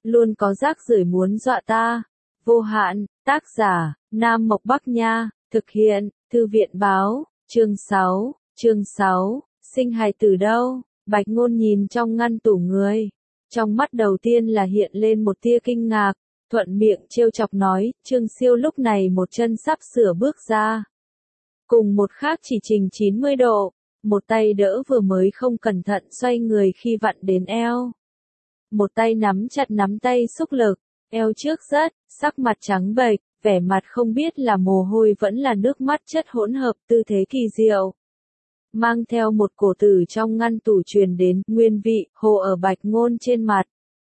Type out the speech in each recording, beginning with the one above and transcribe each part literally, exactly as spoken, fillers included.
luôn có rác rưởi muốn dọa ta. Vô hạn, tác giả, Nam Mộc Bắc Nha, thực hiện, Thư viện Báo, chương sáu, chương sáu, sinh hài từ đâu? Bạch Ngôn nhìn trong ngăn tủ người. Trong mắt đầu tiên là hiện lên một tia kinh ngạc, thuận miệng trêu chọc nói, Trương Siêu lúc này một chân sắp sửa bước ra. Cùng một khác chỉ trình chín mươi độ, một tay đỡ vừa mới không cẩn thận xoay người khi vặn đến eo. Một tay nắm chặt nắm tay xúc lực, eo trước rất, sắc mặt trắng bệch, vẻ mặt không biết là mồ hôi vẫn là nước mắt chất hỗn hợp, tư thế kỳ diệu. Mang theo một cổ tử trong ngăn tủ truyền đến, nguyên vị, hồ ở Bạch Ngôn trên mặt.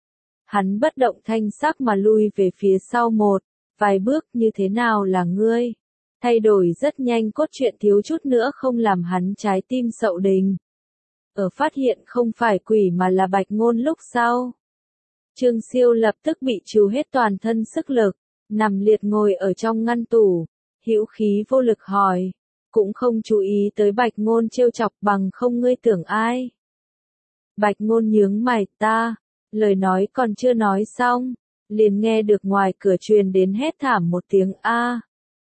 Hắn bất động thanh sắc mà lui về phía sau một, vài bước, như thế nào là ngươi? Thay đổi rất nhanh, cốt truyện thiếu chút nữa không làm hắn trái tim sậu đình. Ở phát hiện không phải quỷ mà là Bạch Ngôn lúc sau. Trương Siêu lập tức bị trù hết toàn thân sức lực, nằm liệt ngồi ở trong ngăn tủ, hữu khí vô lực hỏi, cũng không chú ý tới Bạch Ngôn trêu chọc, bằng không ngươi tưởng ai? Bạch Ngôn nhướng mày, ta, lời nói còn chưa nói xong, liền nghe được ngoài cửa truyền đến hét thảm một tiếng a.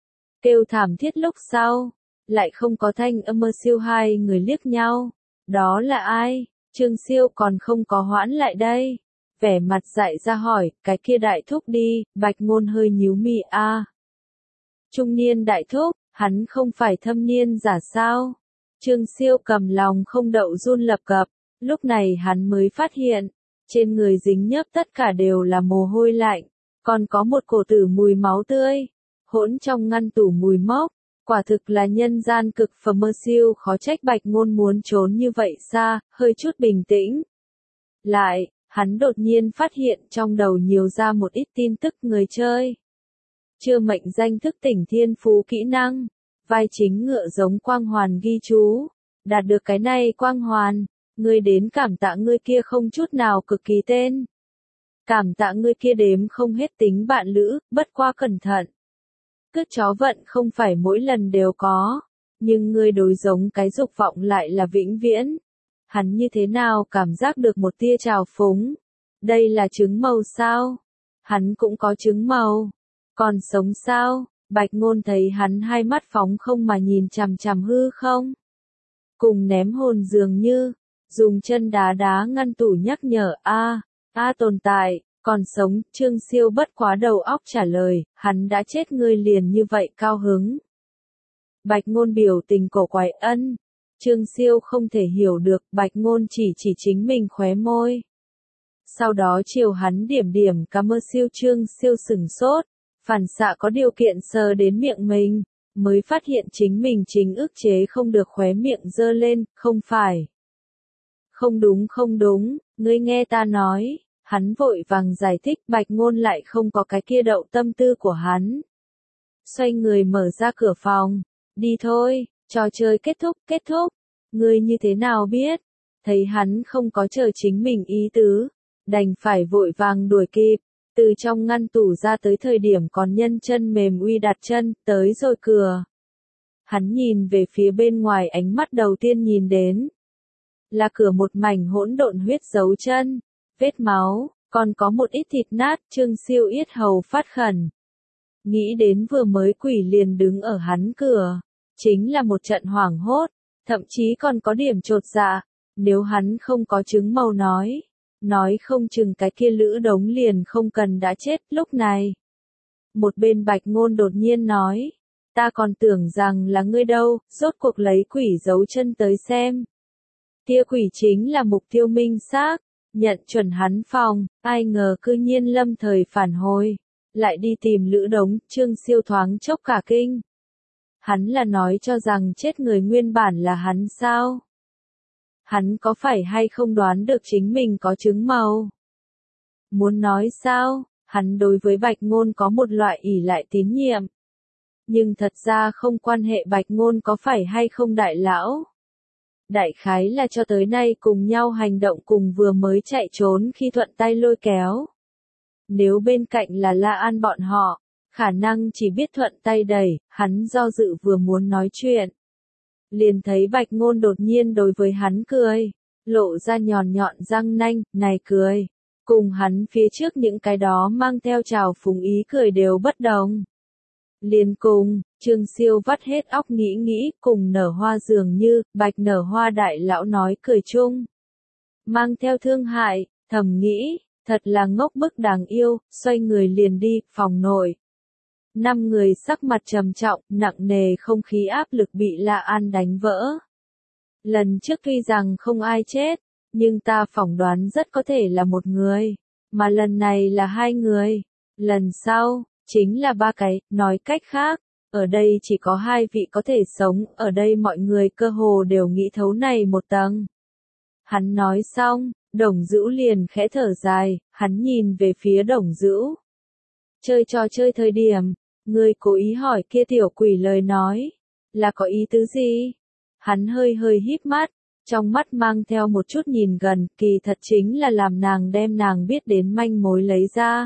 Kêu thảm thiết lúc sau, lại không có thanh âm. Mơ Siêu hai người liếc nhau, đó là ai? Trương Siêu còn không có hoãn lại đây, vẻ mặt dại ra hỏi, cái kia đại thúc đi. Bạch Ngôn hơi nhíu mi, a. Trung niên đại thúc, hắn không phải thâm niên giả sao? Trương Siêu cầm lòng không đậu run lập cập, lúc này hắn mới phát hiện, trên người dính nhớp tất cả đều là mồ hôi lạnh, còn có một cổ tử mùi máu tươi, hỗn trong ngăn tủ mùi mốc, quả thực là nhân gian cực phẩm. Mơ Siêu khó trách Bạch Ngôn muốn trốn như vậy xa, hơi chút bình tĩnh. Lại, hắn đột nhiên phát hiện trong đầu nhiều ra một ít tin tức người chơi. Chưa mệnh danh thức tỉnh thiên phú kỹ năng, vai chính ngựa giống quang hoàn ghi chú, đạt được cái này quang hoàn, ngươi đến cảm tạ ngươi kia không chút nào cực kỳ tên. Cảm tạ ngươi kia đếm không hết tính bạn lữ, bất qua cẩn thận. Cướp chó vận không phải mỗi lần đều có, nhưng ngươi đối giống cái dục vọng lại là vĩnh viễn. Hắn như thế nào cảm giác được một tia trào phúng? Đây là trứng màu sao? Hắn cũng có trứng màu. Còn sống sao? Bạch Ngôn thấy hắn hai mắt phóng không mà nhìn chằm chằm hư không. Cùng ném hồn dường như, dùng chân đá đá ngăn tủ nhắc nhở, a, a tồn tại, còn sống. Trương Siêu bất quá đầu óc trả lời, hắn đã chết ngươi liền như vậy cao hứng. Bạch Ngôn biểu tình cổ quái, ân. Trương Siêu không thể hiểu được, Bạch Ngôn chỉ chỉ chính mình khóe môi. Sau đó chiều hắn điểm điểm cảm ơn. Siêu Trương Siêu sửng sốt, phản xạ có điều kiện sờ đến miệng mình, mới phát hiện chính mình chính ức chế không được khóe miệng giơ lên, không phải. Không đúng không đúng, ngươi nghe ta nói, hắn vội vàng giải thích. Bạch Ngôn lại không có cái kia đậu tâm tư của hắn. Xoay người mở ra cửa phòng, đi thôi, trò chơi kết thúc, kết thúc, ngươi như thế nào biết? Thấy hắn không có chờ chính mình ý tứ, đành phải vội vàng đuổi kịp, từ trong ngăn tủ ra tới thời điểm còn nhân chân mềm uy đặt chân, tới rồi cửa. Hắn nhìn về phía bên ngoài, ánh mắt đầu tiên nhìn đến là cửa một mảnh hỗn độn huyết dấu chân, vết máu, còn có một ít thịt nát. Trương Siêu yết hầu phát khẩn. Nghĩ đến vừa mới quỷ liền đứng ở hắn cửa, chính là một trận hoảng hốt, thậm chí còn có điểm chột dạ, nếu hắn không có chứng màu nói, nói không chừng cái kia lữ đống liền không cần đã chết. Lúc này, một bên Bạch Ngôn đột nhiên nói, ta còn tưởng rằng là ngươi đâu, rốt cuộc lấy quỷ dấu chân tới xem. Kia quỷ chính là mục tiêu minh xác, nhận chuẩn hắn phòng, ai ngờ cư nhiên lâm thời phản hồi, lại đi tìm lữ đống. Trương Siêu thoáng chốc cả kinh. Hắn là nói cho rằng chết người nguyên bản là hắn sao? Hắn có phải hay không đoán được chính mình có chứng màu? Muốn nói sao, hắn đối với Bạch Ngôn có một loại ỷ lại tín nhiệm. Nhưng thật ra không quan hệ Bạch Ngôn có phải hay không đại lão. Đại khái là cho tới nay cùng nhau hành động, cùng vừa mới chạy trốn khi thuận tay lôi kéo. Nếu bên cạnh là La An bọn họ, khả năng chỉ biết thuận tay đẩy. Hắn do dự vừa muốn nói chuyện, liền thấy Bạch Ngôn đột nhiên đối với hắn cười, lộ ra nhọn nhọn răng nanh, này cười, Cùng hắn phía trước những cái đó mang theo trào phúng ý cười đều bất đồng. Liền cùng, Trương Siêu vắt hết óc nghĩ nghĩ, cùng Nở Hoa dường như, Bạch Nở Hoa đại lão nói cười chung. Mang theo thương hại, thầm nghĩ, thật là ngốc bức đáng yêu, xoay người liền đi, phòng nội. Năm người sắc mặt trầm trọng, nặng nề không khí áp lực bị La An đánh vỡ. Lần trước tuy rằng không ai chết, nhưng ta phỏng đoán rất có thể là một người, mà lần này là hai người. Lần sau, chính là ba cái, nói cách khác, ở đây chỉ có hai vị có thể sống, ở đây mọi người cơ hồ đều nghĩ thấu này một tầng. Hắn nói xong, Đồng Dữu liền khẽ thở dài, hắn nhìn về phía Đồng Dữu. Chơi trò chơi thời điểm, người cố ý hỏi kia tiểu quỷ lời nói, là có ý tứ gì? Hắn hơi hơi híp mắt, trong mắt mang theo một chút nhìn gần, kỳ thật chính là làm nàng đem nàng biết đến manh mối lấy ra.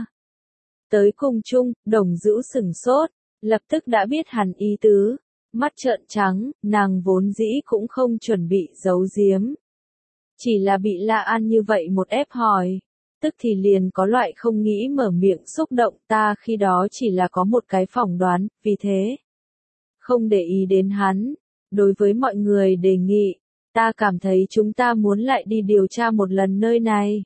Tới cùng chung, Đồng Dữu sửng sốt, lập tức đã biết hẳn ý tứ, mắt trợn trắng, nàng vốn dĩ cũng không chuẩn bị giấu giếm. Chỉ là bị La An như vậy một ép hỏi, tức thì liền có loại không nghĩ mở miệng xúc động, ta khi đó chỉ là có một cái phỏng đoán, vì thế không để ý đến hắn. Đối với mọi người đề nghị, ta cảm thấy chúng ta muốn lại đi điều tra một lần nơi này.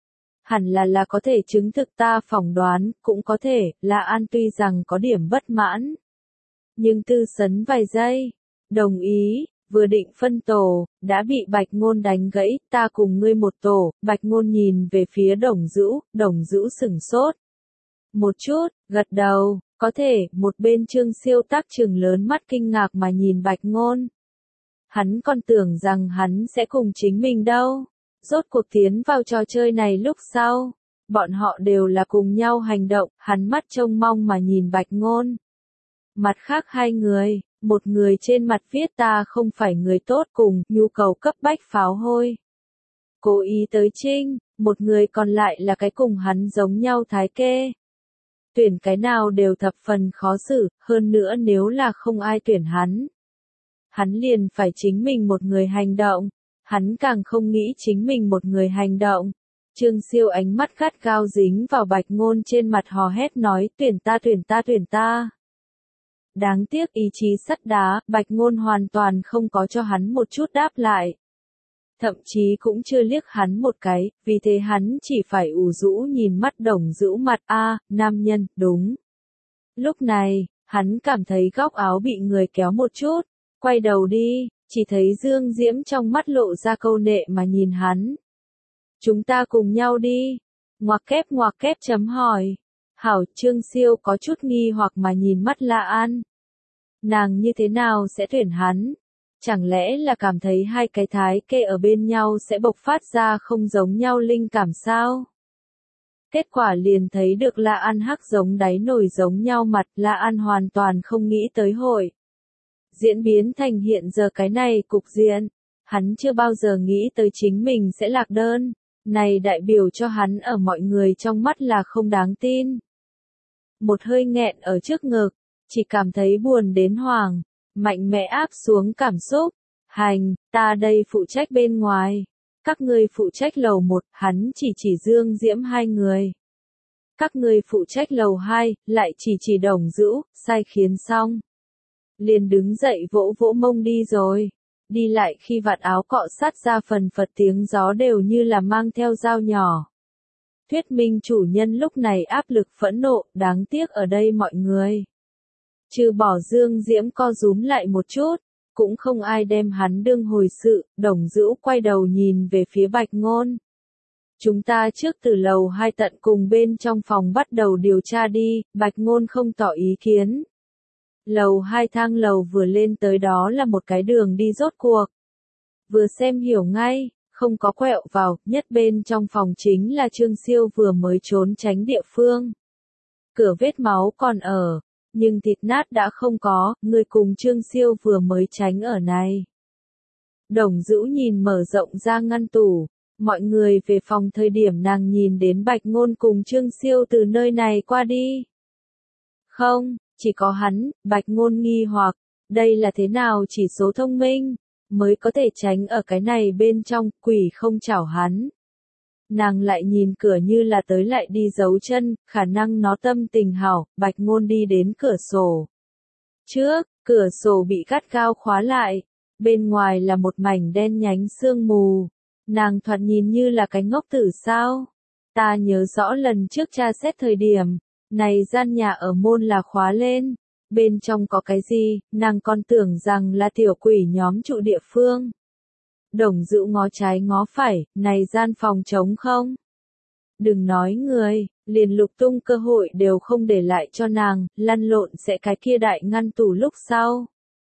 Hẳn là là có thể chứng thực ta phỏng đoán, cũng có thể, La An tuy rằng có điểm bất mãn. Nhưng tư sấn vài giây, đồng ý, vừa định phân tổ, đã bị Bạch Ngôn đánh gãy, ta cùng ngươi một tổ. Bạch Ngôn nhìn về phía Đồng Dữu, Đồng Dữu sửng sốt. Một chút, gật đầu, có thể, một bên Trương Siêu tác trừng lớn mắt kinh ngạc mà nhìn Bạch Ngôn. Hắn còn tưởng rằng hắn sẽ cùng chính mình đâu. Rốt cuộc tiến vào trò chơi này lúc sau, bọn họ đều là cùng nhau hành động, hắn mắt trông mong mà nhìn Bạch Ngôn. Mặt khác hai người, một người trên mặt viết ta không phải người tốt cùng, nhu cầu cấp bách pháo hôi. Cố ý tới trinh, một người còn lại là cái cùng hắn giống nhau thái kê. Tuyển cái nào đều thập phần khó xử, hơn nữa nếu là không ai tuyển hắn. Hắn liền phải chính mình một người hành động, hắn càng không nghĩ chính mình một người hành động. Trương Siêu ánh mắt gắt gao dính vào Bạch Ngôn trên mặt hò hét nói tuyển ta tuyển ta tuyển ta. Đáng tiếc ý chí sắt đá, Bạch Ngôn hoàn toàn không có cho hắn một chút đáp lại. Thậm chí cũng chưa liếc hắn một cái, vì thế hắn chỉ phải ủ rũ nhìn mắt Đồng Dữu mặt a, nam nhân, đúng. Lúc này, hắn cảm thấy góc áo bị người kéo một chút, quay đầu đi, chỉ thấy Dương Diễm trong mắt lộ ra câu nệ mà nhìn hắn. Chúng ta cùng nhau đi. Ngoặc kép ngoặc kép chấm hỏi. Hảo, Trương Siêu có chút nghi hoặc mà nhìn mắt La An. Nàng như thế nào sẽ tuyển hắn? Chẳng lẽ là cảm thấy hai cái thái kê ở bên nhau sẽ bộc phát ra không giống nhau linh cảm sao? Kết quả liền thấy được La An hắc giống đáy nồi giống nhau mặt, La An hoàn toàn không nghĩ tới hội. Diễn biến thành hiện giờ cái này cục diện, hắn chưa bao giờ nghĩ tới chính mình sẽ lạc đơn, này đại biểu cho hắn ở mọi người trong mắt là không đáng tin. Một hơi nghẹn ở trước ngực, chỉ cảm thấy buồn đến hoảng, mạnh mẽ áp xuống cảm xúc, hành, ta đây phụ trách bên ngoài, các ngươi phụ trách lầu một, hắn chỉ chỉ Dương Diễm hai người. Các ngươi phụ trách lầu hai, lại chỉ chỉ Đồng Dữu, sai khiến xong. Liền đứng dậy vỗ vỗ mông đi rồi. Đi lại khi vạt áo cọ sát ra phần phật tiếng gió đều như là mang theo dao nhỏ. Thuyết minh chủ nhân lúc này áp lực phẫn nộ, đáng tiếc ở đây mọi người. Trừ bỏ Dương Diễm co rúm lại một chút, cũng không ai đem hắn đương hồi sự, Đồng Dữu quay đầu nhìn về phía Bạch Ngôn. Chúng ta trước từ lầu hai tận cùng bên trong phòng bắt đầu điều tra đi, Bạch Ngôn không tỏ ý kiến. Lầu hai thang lầu vừa lên tới đó là một cái đường đi rốt cuộc. Vừa xem hiểu ngay, không có quẹo vào, nhất bên trong phòng chính là Trương Siêu vừa mới trốn tránh địa phương. Cửa vết máu còn ở, nhưng thịt nát đã không có, người cùng Trương Siêu vừa mới tránh ở này. Đồng Dữu nhìn mở rộng ra ngăn tủ, mọi người về phòng thời điểm nàng nhìn đến Bạch Ngôn cùng Trương Siêu từ nơi này qua đi. Không, chỉ có hắn, Bạch Ngôn nghi hoặc, đây là thế nào chỉ số thông minh, mới có thể tránh ở cái này bên trong, quỷ không chảo hắn. nàng lại nhìn cửa như là tới lại đi giấu chân, khả năng nó tâm tình hảo, Bạch Ngôn đi đến cửa sổ. Trước, cửa sổ bị gắt gao khóa lại, bên ngoài là một mảnh đen nhánh sương mù. Nàng thoạt nhìn như là cái ngốc tử sao? Ta nhớ rõ lần trước tra xét thời điểm, này gian nhà ở môn là khóa lên, bên trong có cái gì, nàng còn tưởng rằng là tiểu quỷ nhóm trụ địa phương. Đồng Dữu ngó trái ngó phải, này gian phòng trống không? Đừng nói người, liền lục tung cơ hội đều không để lại cho nàng, lăn lộn sẽ cái kia đại ngăn tủ lúc sau.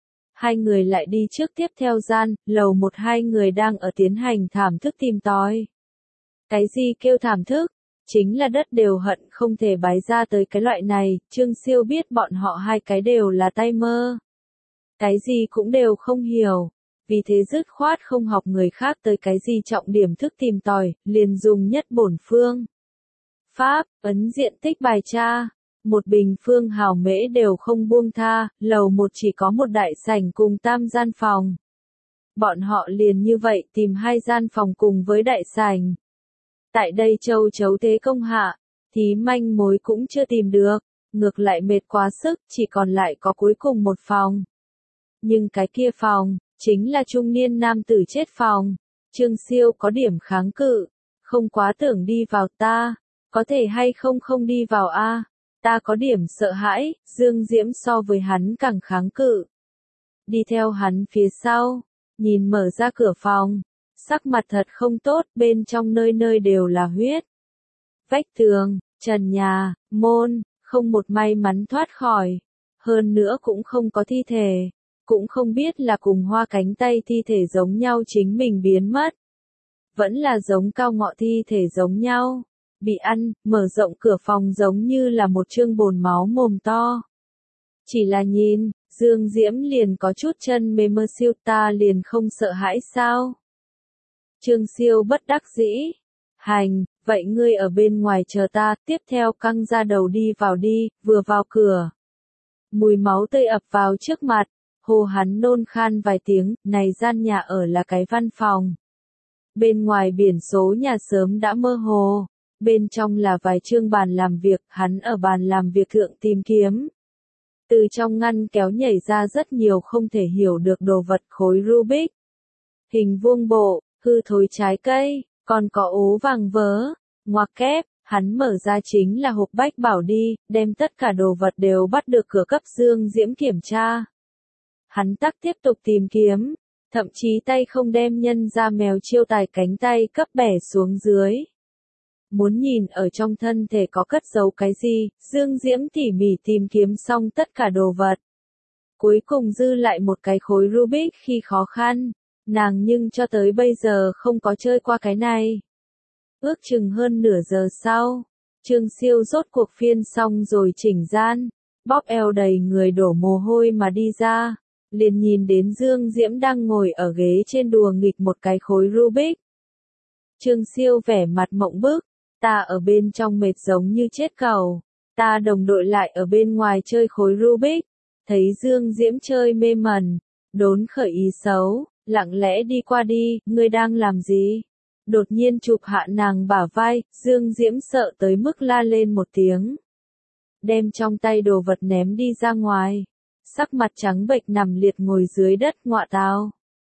Hai người lại đi trước tiếp theo gian, lầu một hai người đang ở tiến hành thảm thức tìm tòi. Cái gì kêu thảm thức? Chính là đất đều hận không thể bái ra tới cái loại này, Trương Siêu biết bọn họ hai cái đều là tay mơ. Cái gì cũng đều không hiểu, vì thế dứt khoát không học người khác tới cái gì trọng điểm thức tìm tòi, liền dùng nhất bổn phương. Pháp, ấn diện tích bài tra, một bình phương hào mễ đều không buông tha, lầu một chỉ có một đại sảnh cùng tam gian phòng. Bọn họ liền như vậy tìm hai gian phòng cùng với đại sảnh. Tại đây châu chấu thế công hạ, thì manh mối cũng chưa tìm được, ngược lại mệt quá sức, chỉ còn lại có cuối cùng một phòng. Nhưng cái kia phòng, chính là trung niên nam tử chết phòng. Trương Siêu có điểm kháng cự, không quá tưởng đi vào ta, có thể hay không không đi vào a? Ta có điểm sợ hãi, Dương Diễm so với hắn càng kháng cự. Đi theo hắn phía sau, nhìn mở ra cửa phòng, sắc mặt thật không tốt, bên trong nơi nơi đều là huyết. Vách tường, trần nhà, môn, không một may mắn thoát khỏi, hơn nữa cũng không có thi thể, cũng không biết là cùng Hoa cánh tay thi thể giống nhau chính mình biến mất. Vẫn là giống Cao Ngọ thi thể giống nhau, bị ăn, mở rộng cửa phòng giống như là một chương bồn máu mồm to. Chỉ là nhìn, Dương Diễm liền có chút chân mê mơ siêu, ta liền không sợ hãi sao? Trương Siêu bất đắc dĩ. Hành, vậy ngươi ở bên ngoài chờ ta, tiếp theo căng ra đầu đi vào đi, vừa vào cửa. Mùi máu tươi ập vào trước mặt, hồ hắn nôn khan vài tiếng, này gian nhà ở là cái văn phòng. Bên ngoài biển số nhà sớm đã mơ hồ, bên trong là vài chương bàn làm việc, hắn ở bàn làm việc thượng tìm kiếm. Từ trong ngăn kéo nhảy ra rất nhiều không thể hiểu được đồ vật khối Rubik. Hình vuông bộ, hư thối trái cây, còn có ố vàng vớ, ngoặc kép, hắn mở ra chính là hộp bách bảo đi, đem tất cả đồ vật đều bắt được cửa cấp Dương Diễm kiểm tra. Hắn tắc tiếp tục tìm kiếm, thậm chí tay không đem nhân ra mèo chiêu tài cánh tay cấp bẻ xuống dưới. Muốn nhìn ở trong thân thể có cất giấu cái gì, Dương Diễm tỉ mỉ tìm kiếm xong tất cả đồ vật. Cuối cùng dư lại một cái khối Rubik khi khó khăn, nàng nhưng cho tới bây giờ không có chơi qua cái này. Ước chừng hơn nửa giờ sau, Trương Siêu rốt cuộc phiên xong rồi chỉnh gian, bóp eo đầy người đổ mồ hôi mà đi ra, liền nhìn đến Dương Diễm đang ngồi ở ghế trên đùa nghịch một cái khối Rubik. Trương Siêu vẻ mặt mộng bức, ta ở bên trong mệt giống như chết cẩu, ta đồng đội lại ở bên ngoài chơi khối Rubik, thấy Dương Diễm chơi mê mẩn, đốn khởi ý xấu, lặng lẽ đi qua đi, ngươi đang làm gì? Đột nhiên chụp hạ nàng bả vai, Dương Diễm sợ tới mức la lên một tiếng. Đem trong tay đồ vật ném đi ra ngoài, sắc mặt trắng bệch nằm liệt ngồi dưới đất ngọa tào.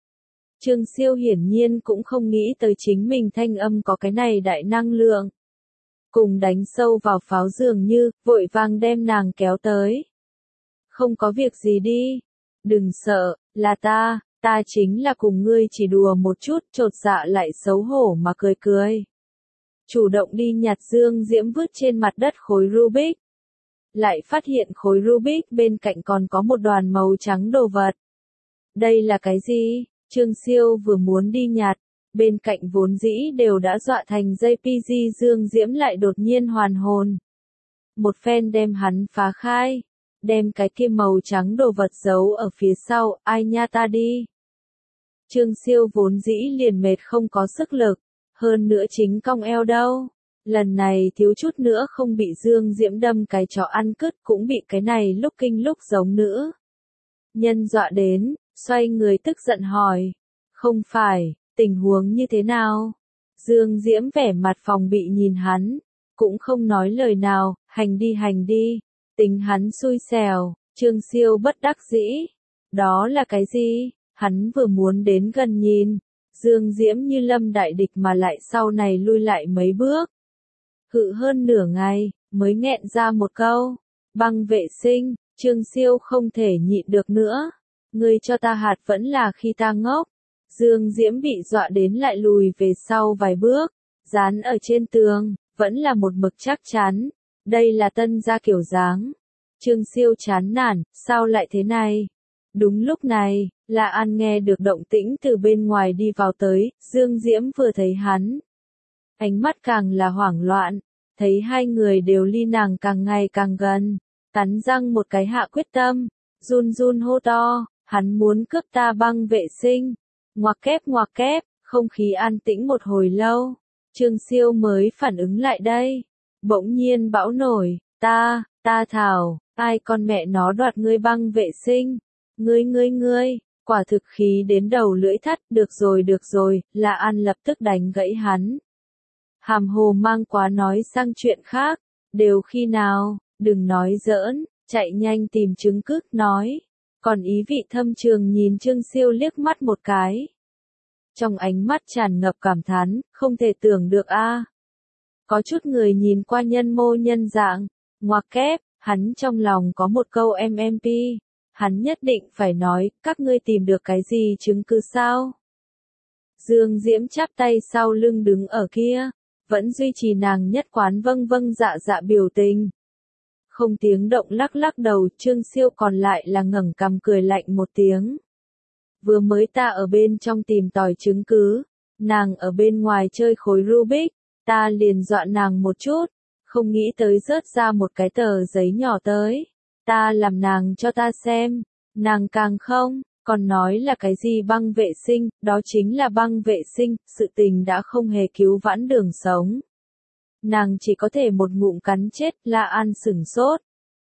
Trương Siêu hiển nhiên cũng không nghĩ tới chính mình thanh âm có cái này đại năng lượng. Cùng đánh sâu vào pháo dường như, vội vàng đem nàng kéo tới. Không có việc gì đi. Đừng sợ, là ta, ta chính là cùng ngươi chỉ đùa một chút, chột dạ lại xấu hổ mà cười cười. Chủ động đi nhặt Dương Diễm vứt trên mặt đất khối Rubik. Lại phát hiện khối Rubik bên cạnh còn có một đoàn màu trắng đồ vật. Đây là cái gì? Trương Siêu vừa muốn đi nhặt, bên cạnh vốn dĩ đều đã dọa thành dây pê giê Dương Diễm lại đột nhiên hoàn hồn. Một phen đem hắn phá khai, đem cái kia màu trắng đồ vật giấu ở phía sau, ai nha ta đi. Trương Siêu vốn dĩ liền mệt không có sức lực, hơn nữa chính cong eo đâu. Lần này thiếu chút nữa không bị Dương Diễm đâm cái chó ăn cứt cũng bị cái này lúc kinh lúc giống nữa. Nhân dọa đến, xoay người tức giận hỏi. Không phải, tình huống như thế nào? Dương Diễm vẻ mặt phòng bị nhìn hắn, cũng không nói lời nào, hành đi hành đi, tính hắn xui xẻo, Trương Siêu bất đắc dĩ. Đó là cái gì? Hắn vừa muốn đến gần nhìn, Dương Diễm như lâm đại địch mà lại sau này lui lại mấy bước. Hự hơn nửa ngày, mới nghẹn ra một câu, băng vệ sinh, Trương Siêu không thể nhịn được nữa. Ngươi cho ta hạt vẫn là khi ta ngốc. Dương Diễm bị dọa đến lại lùi về sau vài bước, dán ở trên tường, vẫn là một mực chắc chắn. Đây là tân gia kiểu dáng. Trương Siêu chán nản, sao lại thế này? Đúng lúc này, La An nghe được động tĩnh từ bên ngoài đi vào tới, Dương Diễm vừa thấy hắn. Ánh mắt càng là hoảng loạn, thấy hai người đều ly nàng càng ngày càng gần, cắn răng một cái hạ quyết tâm, run run hô to, hắn muốn cướp ta băng vệ sinh. Ngoặc kép ngoặc kép, không khí an tĩnh một hồi lâu, Trương Siêu mới phản ứng lại đây. Bỗng nhiên bão nổi, ta, ta thảo, ai con mẹ nó đoạt ngươi băng vệ sinh, ngươi ngươi ngươi, quả thực khí đến đầu lưỡi thắt, được rồi được rồi, La An lập tức đánh gãy hắn. Hàm hồ mang quá nói sang chuyện khác, đều khi nào, đừng nói giỡn, chạy nhanh tìm chứng cứ, nói. Còn ý vị thâm trường nhìn Trương Siêu liếc mắt một cái. Trong ánh mắt tràn ngập cảm thán, không thể tưởng được a. Có chút người nhìn qua nhân mô nhân dạng, ngoặc kép, hắn trong lòng có một câu em em pê, hắn nhất định phải nói, các ngươi tìm được cái gì chứng cứ sao? Dương Diễm chắp tay sau lưng đứng ở kia, vẫn duy trì nàng nhất quán vâng vâng dạ dạ biểu tình. Không tiếng động lắc lắc đầu, Trương Siêu còn lại là ngẩng cằm cười lạnh một tiếng. Vừa mới ta ở bên trong tìm tòi chứng cứ, nàng ở bên ngoài chơi khối Rubik, ta liền dọa nàng một chút, không nghĩ tới rớt ra một cái tờ giấy nhỏ tới. Ta làm nàng cho ta xem, nàng càng không, còn nói là cái gì băng vệ sinh, đó chính là băng vệ sinh, sự tình đã không hề cứu vãn đường sống. Nàng chỉ có thể một ngụm cắn chết, La An sửng sốt.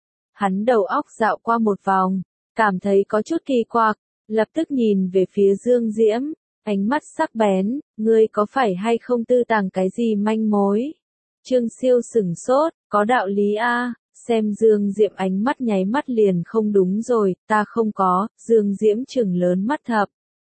Hắn đầu óc dạo qua một vòng, cảm thấy có chút kỳ quặc, lập tức nhìn về phía Dương Diễm, ánh mắt sắc bén, ngươi có phải hay không tư tàng cái gì manh mối? Trương Siêu sửng sốt, có đạo lý a. Xem Dương Diễm ánh mắt nháy mắt liền không đúng rồi, ta không có, Dương Diễm trừng lớn mắt thập.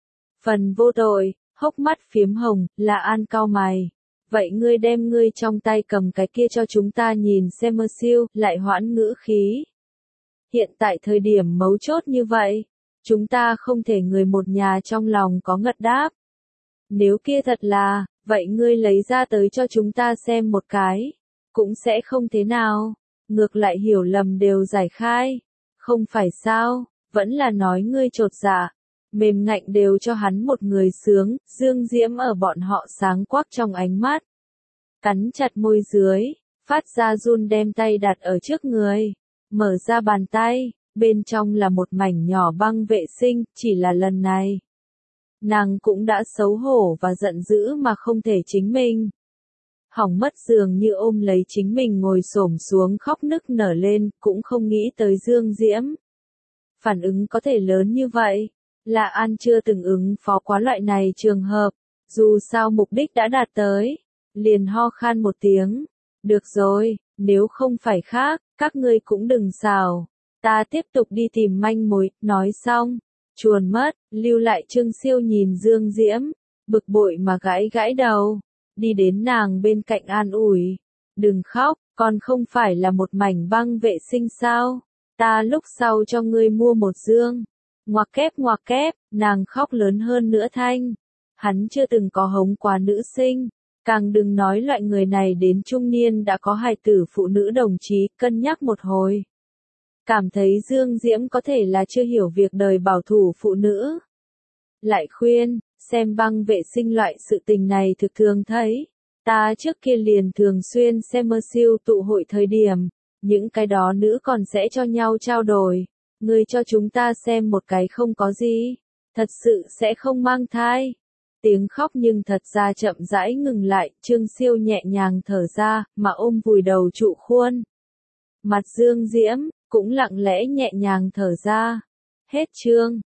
Phần vô tội, hốc mắt phiếm hồng, La An cau mày. Vậy ngươi đem ngươi trong tay cầm cái kia cho chúng ta nhìn xem. Mơ Siêu, lại hoãn ngữ khí. Hiện tại thời điểm mấu chốt như vậy, chúng ta không thể người một nhà trong lòng có ngật đáp. Nếu kia thật là, vậy ngươi lấy ra tới cho chúng ta xem một cái, cũng sẽ không thế nào. Ngược lại hiểu lầm đều giải khai. Không phải sao, vẫn là nói ngươi trột dạ. Mềm ngạnh đều cho hắn một người sướng, Dương Diễm ở bọn họ sáng quắc trong ánh mắt. Cắn chặt môi dưới, phát ra run đem tay đặt ở trước người. Mở ra bàn tay, bên trong là một mảnh nhỏ băng vệ sinh, chỉ là lần này. Nàng cũng đã xấu hổ và giận dữ mà không thể chính mình. Hỏng mất dường như ôm lấy chính mình ngồi xổm xuống khóc nức nở lên, cũng không nghĩ tới Dương Diễm. Phản ứng có thể lớn như vậy, La An chưa từng ứng phó quá loại này trường hợp, dù sao mục đích đã đạt tới, liền ho khan một tiếng. Được rồi, nếu không phải khác, các ngươi cũng đừng xào, ta tiếp tục đi tìm manh mối, nói xong, chuồn mất, lưu lại Trương Siêu nhìn Dương Diễm, bực bội mà gãi gãi đầu. Đi đến nàng bên cạnh an ủi, đừng khóc, còn không phải là một mảnh băng vệ sinh sao, ta lúc sau cho ngươi mua một dương. Ngoặc kép ngoặc kép, nàng khóc lớn hơn nữa thanh. Hắn chưa từng có hống quá nữ sinh, càng đừng nói loại người này đến trung niên đã có hài tử phụ nữ đồng chí, cân nhắc một hồi. Cảm thấy Dương Diễm có thể là chưa hiểu việc đời bảo thủ phụ nữ. Lại khuyên, xem băng vệ sinh loại sự tình này thực thường thấy. Ta trước kia liền thường xuyên xem Mơ Siêu tụ hội thời điểm, những cái đó nữ còn sẽ cho nhau trao đổi. Ngươi cho chúng ta xem một cái không có gì, thật sự sẽ không mang thai. Tiếng khóc nhưng thật ra chậm rãi ngừng lại, Trương Siêu nhẹ nhàng thở ra, mà ôm vùi đầu trụ khuôn. Mặt Dương Diễm, cũng lặng lẽ nhẹ nhàng thở ra. Hết chương.